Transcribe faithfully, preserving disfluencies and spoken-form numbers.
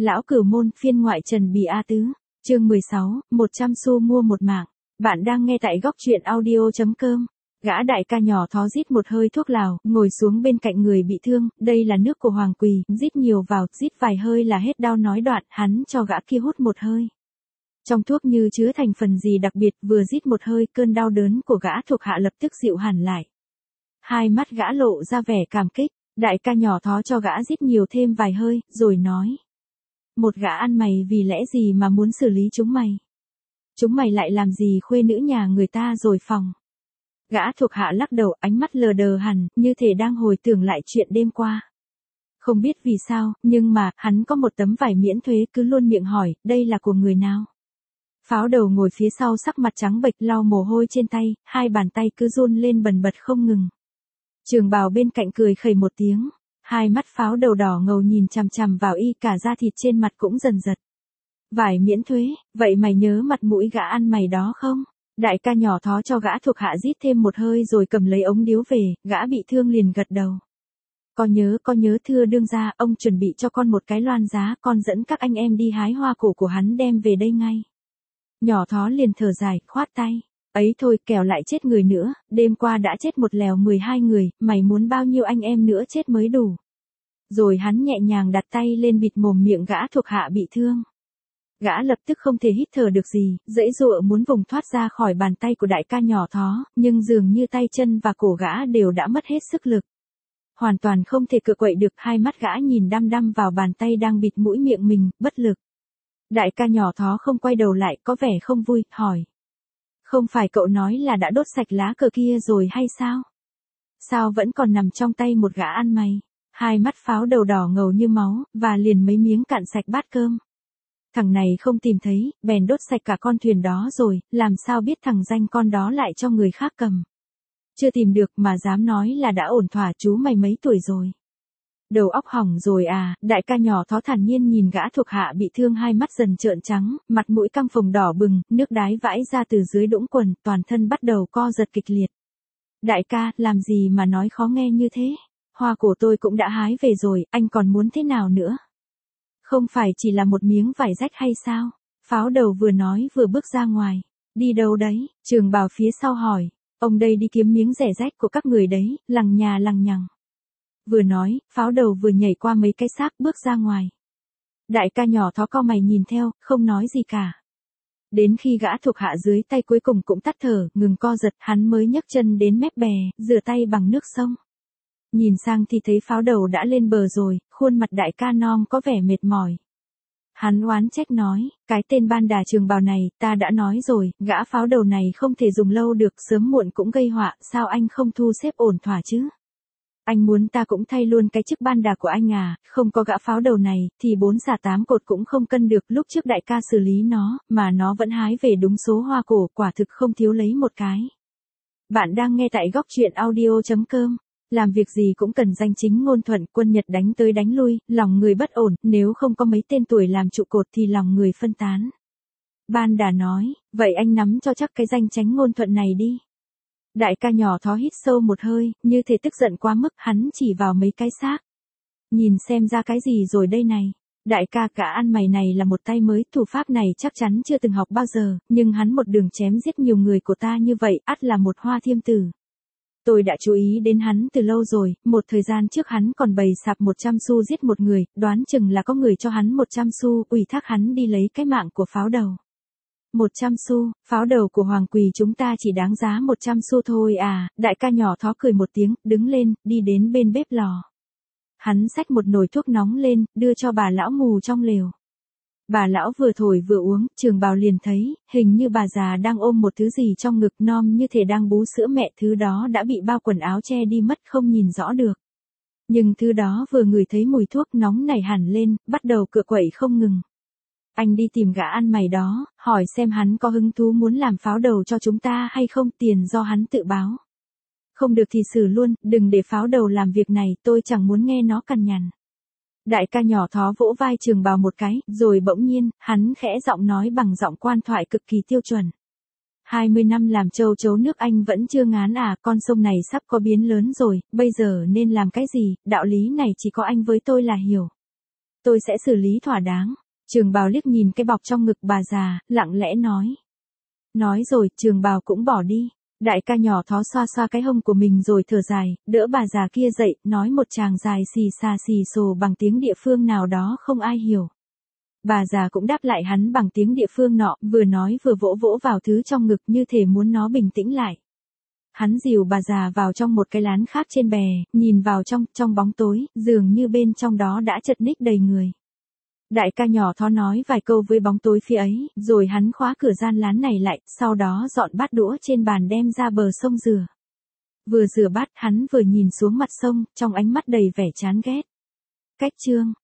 Lão Cửu Môn phiên ngoại Trần Bì A Tứ, chương mười sáu, một trăm xu mua một mạng. Bạn đang nghe tại góc truyện audio chấm com. Gã đại ca nhỏ thó rít một hơi thuốc lào, ngồi xuống bên cạnh người bị thương, đây là nước của Hoàng Quỳ, rít nhiều vào, rít vài hơi là hết đau nói đoạn, hắn cho gã kia hút một hơi. Trong thuốc như chứa thành phần gì đặc biệt, vừa rít một hơi, cơn đau đớn của gã thuộc hạ lập tức dịu hẳn lại. Hai mắt gã lộ ra vẻ cảm kích, đại ca nhỏ thó cho gã rít nhiều thêm vài hơi, rồi nói. Một gã ăn mày vì lẽ gì mà muốn xử lý chúng mày? Chúng mày lại làm gì khuê nữ nhà người ta rồi phòng? Gã thuộc hạ lắc đầu, ánh mắt lờ đờ hẳn, như thể đang hồi tưởng lại chuyện đêm qua. Không biết vì sao, nhưng mà, hắn có một tấm vải miễn thuế cứ luôn miệng hỏi, đây là của người nào? Pháo đầu ngồi phía sau sắc mặt trắng bệch lau mồ hôi trên tay, hai bàn tay cứ run lên bần bật không ngừng. Trường bào bên cạnh cười khẩy một tiếng, hai mắt pháo đầu đỏ ngầu nhìn chằm chằm vào y, cả da thịt trên mặt cũng dần giật. Vải miễn thuế, vậy mày nhớ mặt mũi gã ăn mày đó không? Đại ca nhỏ thó cho gã thuộc hạ rít thêm một hơi rồi cầm lấy ống điếu về, gã bị thương liền gật đầu. Có nhớ, có nhớ thưa đương gia, ông chuẩn bị cho con một cái loan giá, con dẫn các anh em đi hái hoa cổ của hắn đem về đây ngay. Nhỏ thó liền thở dài, khoát tay. Ấy thôi, kẻo lại chết người nữa, đêm qua đã chết một lèo mười hai người, mày muốn bao nhiêu anh em nữa chết mới đủ. Rồi hắn nhẹ nhàng đặt tay lên bịt mồm miệng gã thuộc hạ bị thương. Gã lập tức không thể hít thở được gì, dãy dụa muốn vùng thoát ra khỏi bàn tay của đại ca nhỏ thó, nhưng dường như tay chân và cổ gã đều đã mất hết sức lực. Hoàn toàn không thể cựa quậy được, hai mắt gã nhìn đăm đăm vào bàn tay đang bịt mũi miệng mình, bất lực. Đại ca nhỏ thó không quay đầu lại, có vẻ không vui, hỏi. Không phải cậu nói là đã đốt sạch lá cờ kia rồi hay sao? Sao vẫn còn nằm trong tay một gã ăn mày? Hai mắt pháo đầu đỏ ngầu như máu, và liền mấy miếng cạn sạch bát cơm. Thằng này không tìm thấy, bèn đốt sạch cả con thuyền đó rồi, làm sao biết thằng danh con đó lại cho người khác cầm. Chưa tìm được mà dám nói là đã ổn thỏa, chú mày mấy tuổi rồi? Đầu óc hỏng rồi à? Đại ca nhỏ thó thản nhiên nhìn gã thuộc hạ bị thương, hai mắt dần trợn trắng, mặt mũi căng phồng đỏ bừng, nước đái vãi ra từ dưới đũng quần, toàn thân bắt đầu co giật kịch liệt. Đại ca, làm gì mà nói khó nghe như thế? Hoa cổ tôi cũng đã hái về rồi, anh còn muốn thế nào nữa? Không phải chỉ là một miếng vải rách hay sao? Pháo đầu vừa nói vừa bước ra ngoài. Đi đâu đấy? Trường bào phía sau hỏi. Ông đây đi kiếm miếng rẻ rách của các người đấy, lằng nhà lằng nhằng. Vừa nói, pháo đầu vừa nhảy qua mấy cái xác bước ra ngoài. Đại ca nhỏ thó co mày nhìn theo, không nói gì cả. Đến khi gã thuộc hạ dưới tay cuối cùng cũng tắt thở, ngừng co giật, hắn mới nhấc chân đến mép bè, rửa tay bằng nước sông. Nhìn sang thì thấy pháo đầu đã lên bờ rồi, khuôn mặt đại ca non có vẻ mệt mỏi. Hắn oán trách nói, cái tên ban đà trường bào này, ta đã nói rồi, gã pháo đầu này không thể dùng lâu được, sớm muộn cũng gây họa, sao anh không thu xếp ổn thỏa chứ? Anh muốn ta cũng thay luôn cái chức ban đà của anh à, không có gã pháo đầu này, thì bốn xà tám cột cũng không cân được, lúc trước đại ca xử lý nó, mà nó vẫn hái về đúng số hoa cổ, quả thực không thiếu lấy một cái. Bạn đang nghe tại góc truyện audio chấm com. Làm việc gì cũng cần danh chính ngôn thuận, quân Nhật đánh tới đánh lui, lòng người bất ổn, nếu không có mấy tên tuổi làm trụ cột thì lòng người phân tán. Ban đà nói, vậy anh nắm cho chắc cái danh chánh ngôn thuận này đi. Đại ca nhỏ thó hít sâu một hơi, như thể tức giận quá mức, hắn chỉ vào mấy cái xác. Nhìn xem ra cái gì rồi đây này. Đại ca, cả ăn mày này là một tay mới, thủ pháp này chắc chắn chưa từng học bao giờ, nhưng hắn một đường chém giết nhiều người của ta như vậy, ắt là một hoa thiêm tử. Tôi đã chú ý đến hắn từ lâu rồi, một thời gian trước hắn còn bày sạp một trăm xu giết một người, đoán chừng là có người cho hắn một trăm xu, ủy thác hắn đi lấy cái mạng của pháo đầu. một trăm xu, pháo đầu của Hoàng Quỳ chúng ta chỉ đáng giá một trăm xu thôi à? Đại ca nhỏ thó cười một tiếng, đứng lên, đi đến bên bếp lò. Hắn xách một nồi thuốc nóng lên, đưa cho bà lão mù trong lều. Bà lão vừa thổi vừa uống, trường bào liền thấy, hình như bà già đang ôm một thứ gì trong ngực, non như thể đang bú sữa mẹ, thứ đó đã bị bao quần áo che đi mất, không nhìn rõ được. Nhưng thứ đó vừa ngửi thấy mùi thuốc nóng nảy hẳn lên, bắt đầu cựa quậy không ngừng. Anh đi tìm gã ăn mày đó, hỏi xem hắn có hứng thú muốn làm pháo đầu cho chúng ta hay không, tiền do hắn tự báo. Không được thì xử luôn, đừng để pháo đầu làm việc này, tôi chẳng muốn nghe nó cằn nhằn. Đại ca nhỏ thó vỗ vai trường bào một cái, rồi bỗng nhiên, hắn khẽ giọng nói bằng giọng quan thoại cực kỳ tiêu chuẩn. hai mươi năm làm châu chấu nước anh vẫn chưa ngán à, con sông này sắp có biến lớn rồi, bây giờ nên làm cái gì, đạo lý này chỉ có anh với tôi là hiểu. Tôi sẽ xử lý thỏa đáng. Trường bào liếc nhìn cái bọc trong ngực bà già, lặng lẽ nói. Nói rồi, trường bào cũng bỏ đi. Đại ca nhỏ thó xoa xoa cái hông của mình rồi thở dài, đỡ bà già kia dậy, nói một tràng dài xì xà xì xồ bằng tiếng địa phương nào đó không ai hiểu. Bà già cũng đáp lại hắn bằng tiếng địa phương nọ, vừa nói vừa vỗ vỗ vào thứ trong ngực như thể muốn nó bình tĩnh lại. Hắn dìu bà già vào trong một cái lán khác trên bè, nhìn vào trong, trong bóng tối, dường như bên trong đó đã chật ních đầy người. Đại ca nhỏ thó nói vài câu với bóng tối phía ấy, rồi hắn khóa cửa gian lán này lại, sau đó dọn bát đũa trên bàn đem ra bờ sông rửa. Vừa rửa bát hắn vừa nhìn xuống mặt sông, trong ánh mắt đầy vẻ chán ghét. Cách chương